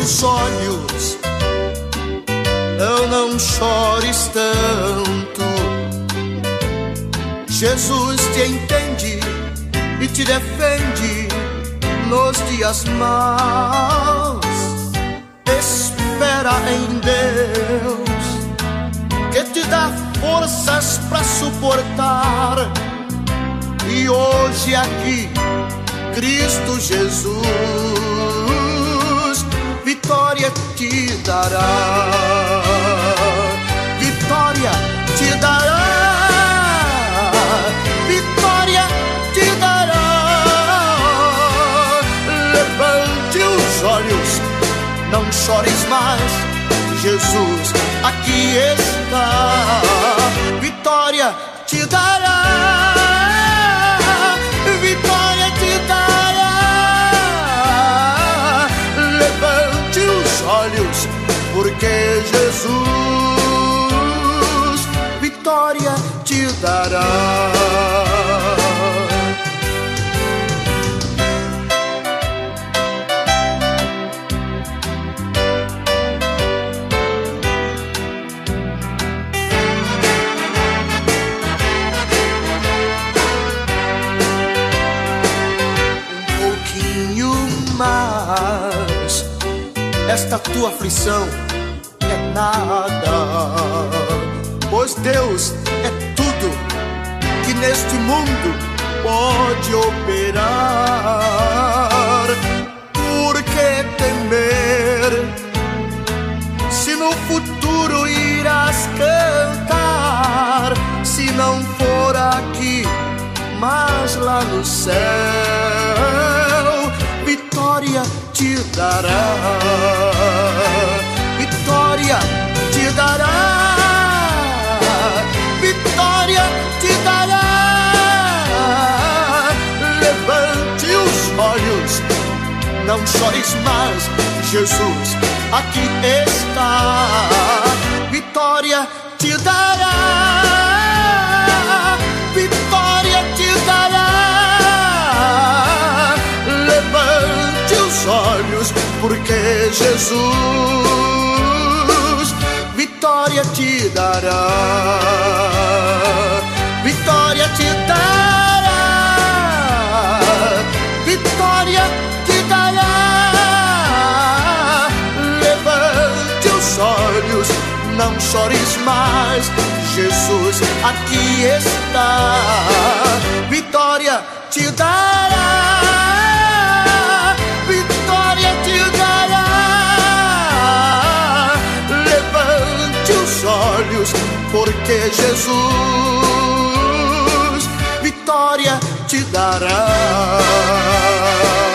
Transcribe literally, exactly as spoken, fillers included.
os olhos, não, não chores tanto. Jesus te entende e te defende nos dias maus. Espera em Deus, que te dá forças para suportar. E hoje aqui, Cristo Jesus, vitória te dará. Vitória te dará. Vitória te dará. Levante os olhos, não chores mais, Jesus aqui está. Vitória te dará. Vitória te dará. Levante os olhos, porque Jesus vitória te dará. Mas esta tua aflição é nada, pois Deus é tudo que neste mundo pode operar. Por que temer, se no futuro irás cantar? Se não for aqui, mas lá no céu, vitória te dará. Vitória te dará. Vitória te dará. Levante os olhos, não chores mais, Jesus aqui está. Vitória te dará. Vitória te dará. Levante os olhos, porque Jesus vitória te dará. Vitória te dará. Vitória te dará. Levante os olhos, não chores mais, Jesus aqui está. Vitória te dará. Vitória te dará. Levante os olhos, porque Jesus vitória te dará.